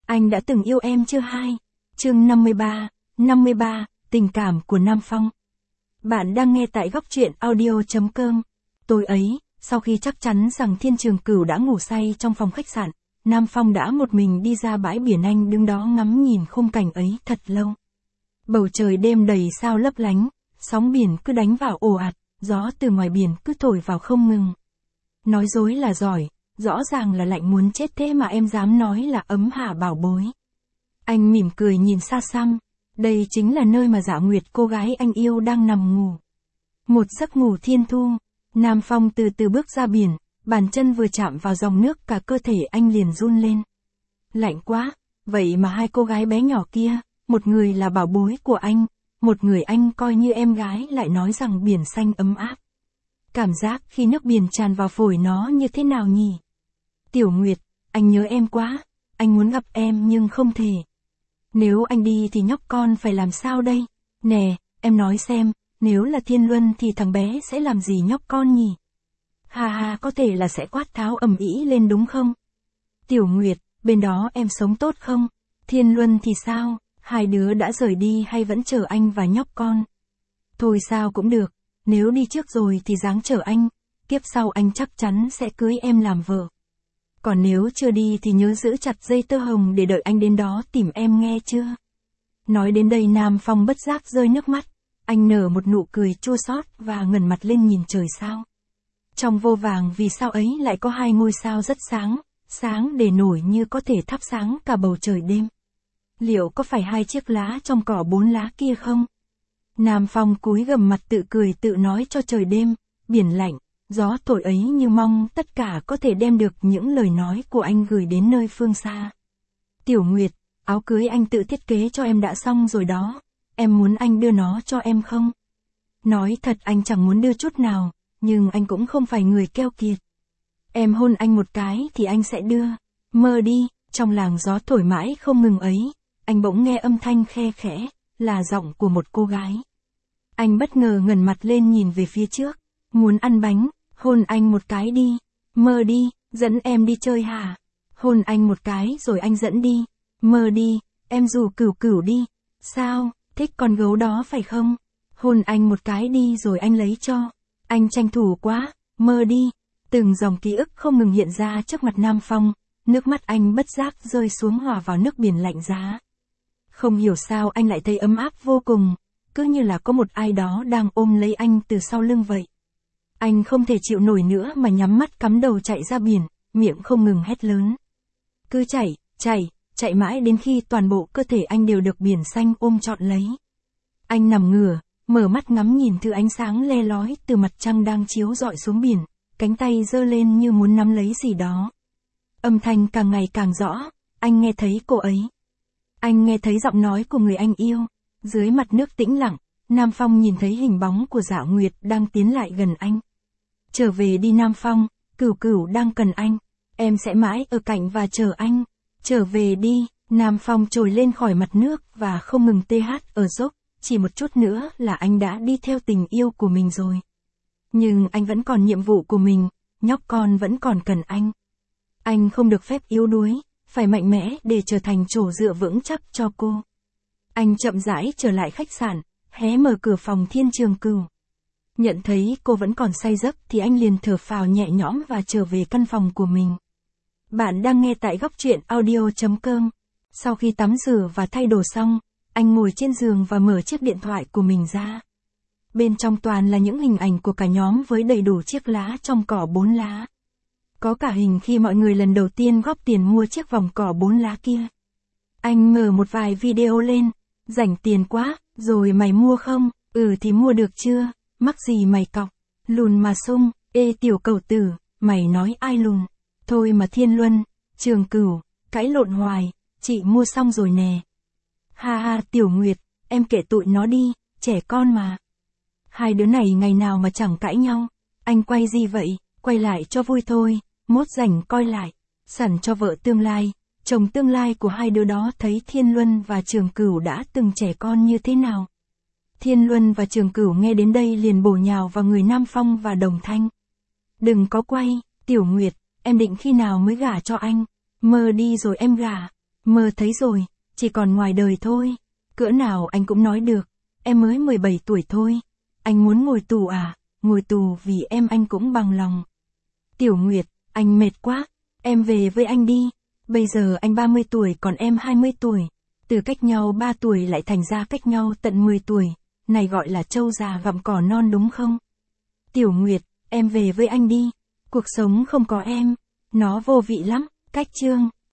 Anh đã từng yêu em chưa 2? Chương 53, tình cảm của Nam Phong. Bạn đang nghe tại góc truyện audio.com. Tối ấy, sau khi chắc chắn rằng Thiên Trường Cửu đã ngủ say trong phòng khách sạn, Nam Phong đã một mình đi ra bãi biển. Anh đứng đó ngắm nhìn khung cảnh ấy thật lâu. Bầu trời đêm đầy sao lấp lánh, sóng biển cứ đánh vào ồ ạt, gió từ ngoài biển cứ thổi vào không ngừng. Nói dối là giỏi, rõ ràng là lạnh muốn chết, thế mà em dám nói là ấm hả bảo bối. Anh mỉm cười nhìn xa xăm, đây chính là nơi mà Dạ Nguyệt, cô gái anh yêu, đang nằm ngủ. Một giấc ngủ thiên thu, Nam Phong từ từ bước ra biển, bàn chân vừa chạm vào dòng nước cả cơ thể anh liền run lên. Lạnh quá, vậy mà hai cô gái bé nhỏ kia, một người là bảo bối của anh, một người anh coi như em gái, lại nói rằng biển xanh ấm áp. Cảm giác khi nước biển tràn vào phổi nó như thế nào nhỉ? Tiểu Nguyệt, anh nhớ em quá, anh muốn gặp em nhưng không thể. Nếu anh đi thì nhóc con phải làm sao đây? Nè, em nói xem, nếu là Thiên Luân thì thằng bé sẽ làm gì nhóc con nhỉ? Ha ha, có thể là sẽ quát tháo ầm ĩ lên đúng không? Tiểu Nguyệt, bên đó em sống tốt không? Thiên Luân thì sao? Hai đứa đã rời đi hay vẫn chờ anh và nhóc con? Thôi sao cũng được, nếu đi trước rồi thì ráng chờ anh, kiếp sau anh chắc chắn sẽ cưới em làm vợ. Còn nếu chưa đi thì nhớ giữ chặt dây tơ hồng để đợi anh đến đó tìm em, nghe chưa? Nói đến đây Nam Phong bất giác rơi nước mắt, anh nở một nụ cười chua xót và ngẩng mặt lên nhìn trời sao. Trong vô vàng vì sao ấy lại có hai ngôi sao rất sáng, sáng để nổi như có thể thắp sáng cả bầu trời đêm. Liệu có phải hai chiếc lá trong cỏ 4 lá kia không? Nam Phong cúi gằm mặt tự cười tự nói cho trời đêm, biển lạnh, gió thổi ấy như mong tất cả có thể đem được những lời nói của anh gửi đến nơi phương xa. Tiểu Nguyệt, áo cưới anh tự thiết kế cho em đã xong rồi đó, em muốn anh đưa nó cho em không? Nói thật anh chẳng muốn đưa chút nào, nhưng anh cũng không phải người keo kiệt. Em hôn anh một cái thì anh sẽ đưa. Mơ đi, trong làng gió thổi mãi không ngừng ấy, anh bỗng nghe âm thanh khe khẽ, là giọng của một cô gái. Anh bất ngờ ngẩng mặt lên nhìn về phía trước, muốn ăn bánh, hôn anh một cái đi. Mơ đi, dẫn em đi chơi hả? Hôn anh một cái rồi anh dẫn đi. Mơ đi, em rủ Cửu Cửu đi. Sao, thích con gấu đó phải không? Hôn anh một cái đi rồi anh lấy cho. Anh tranh thủ quá, mơ đi. Từng dòng ký ức không ngừng hiện ra trước mặt Nam Phong, nước mắt anh bất giác rơi xuống hòa vào nước biển lạnh giá. Không hiểu sao anh lại thấy ấm áp vô cùng, cứ như là có một ai đó đang ôm lấy anh từ sau lưng vậy. Anh không thể chịu nổi nữa mà nhắm mắt cắm đầu chạy ra biển, miệng không ngừng hét lớn. Cứ chạy mãi đến khi toàn bộ cơ thể anh đều được biển xanh ôm trọn lấy. Anh nằm ngửa, mở mắt ngắm nhìn thứ ánh sáng le lói từ mặt trăng đang chiếu rọi xuống biển, cánh tay giơ lên như muốn nắm lấy gì đó. Âm thanh càng ngày càng rõ, anh nghe thấy cô ấy. Anh nghe thấy giọng nói của người anh yêu. Dưới mặt nước tĩnh lặng, Nam Phong nhìn thấy hình bóng của Dạ Nguyệt đang tiến lại gần anh. Trở về đi Nam Phong, Cửu Cửu đang cần anh. Em sẽ mãi ở cạnh và chờ anh. Trở về đi. Nam Phong trồi lên khỏi mặt nước và không ngừng TH ở dốc. Chỉ một chút nữa là anh đã đi theo tình yêu của mình rồi. Nhưng anh vẫn còn nhiệm vụ của mình, nhóc con vẫn còn cần anh. Anh không được phép yếu đuối, phải mạnh mẽ để trở thành chỗ dựa vững chắc cho cô. Anh chậm rãi trở lại khách sạn, hé mở cửa phòng Thiên Trường Cửu. Nhận thấy cô vẫn còn say giấc thì anh liền thở phào nhẹ nhõm và trở về căn phòng của mình. Bạn đang nghe tại góc truyện audio.com. Sau khi tắm rửa và thay đồ xong, anh ngồi trên giường và mở chiếc điện thoại của mình ra. Bên trong toàn là những hình ảnh của cả nhóm với đầy đủ chiếc lá trong cỏ 4 lá. Có cả hình khi mọi người lần đầu tiên góp tiền mua chiếc vòng cỏ 4 lá kia. Anh mở một vài video lên. Rảnh tiền quá, rồi mày mua không? Ừ thì mua được chưa? Mắc gì mày cọc? Lùn mà sung, ê tiểu cẩu tử, mày nói ai lùn? Thôi mà Thiên Luân, Trường Cửu, cãi lộn hoài, chị mua xong rồi nè. Ha ha Tiểu Nguyệt, em kể tụi nó đi, trẻ con mà. Hai đứa này ngày nào mà chẳng cãi nhau. Anh quay gì vậy? Quay lại cho vui thôi, mốt rảnh coi lại. Sẵn cho vợ tương lai, chồng tương lai của hai đứa đó thấy Thiên Luân và Trường Cửu đã từng trẻ con như thế nào. Thiên Luân và Trường Cửu nghe đến đây liền bổ nhào vào người Nam Phong và Đồng Thanh. Đừng có quay, Tiểu Nguyệt, em định khi nào mới gả cho anh? Mơ đi rồi em gả. Mơ thấy rồi, chỉ còn ngoài đời thôi. Cỡ nào anh cũng nói được, em mới 17 tuổi thôi. Anh muốn ngồi tù à, ngồi tù vì em anh cũng bằng lòng. Tiểu Nguyệt, anh mệt quá, em về với anh đi. Bây giờ anh 30 tuổi còn em 20 tuổi. Từ cách nhau 3 tuổi lại thành ra cách nhau tận 10 tuổi. Này gọi là trâu già gặm cỏ non đúng không? Tiểu Nguyệt, em về với anh đi. Cuộc sống không có em, nó vô vị lắm. Cách chương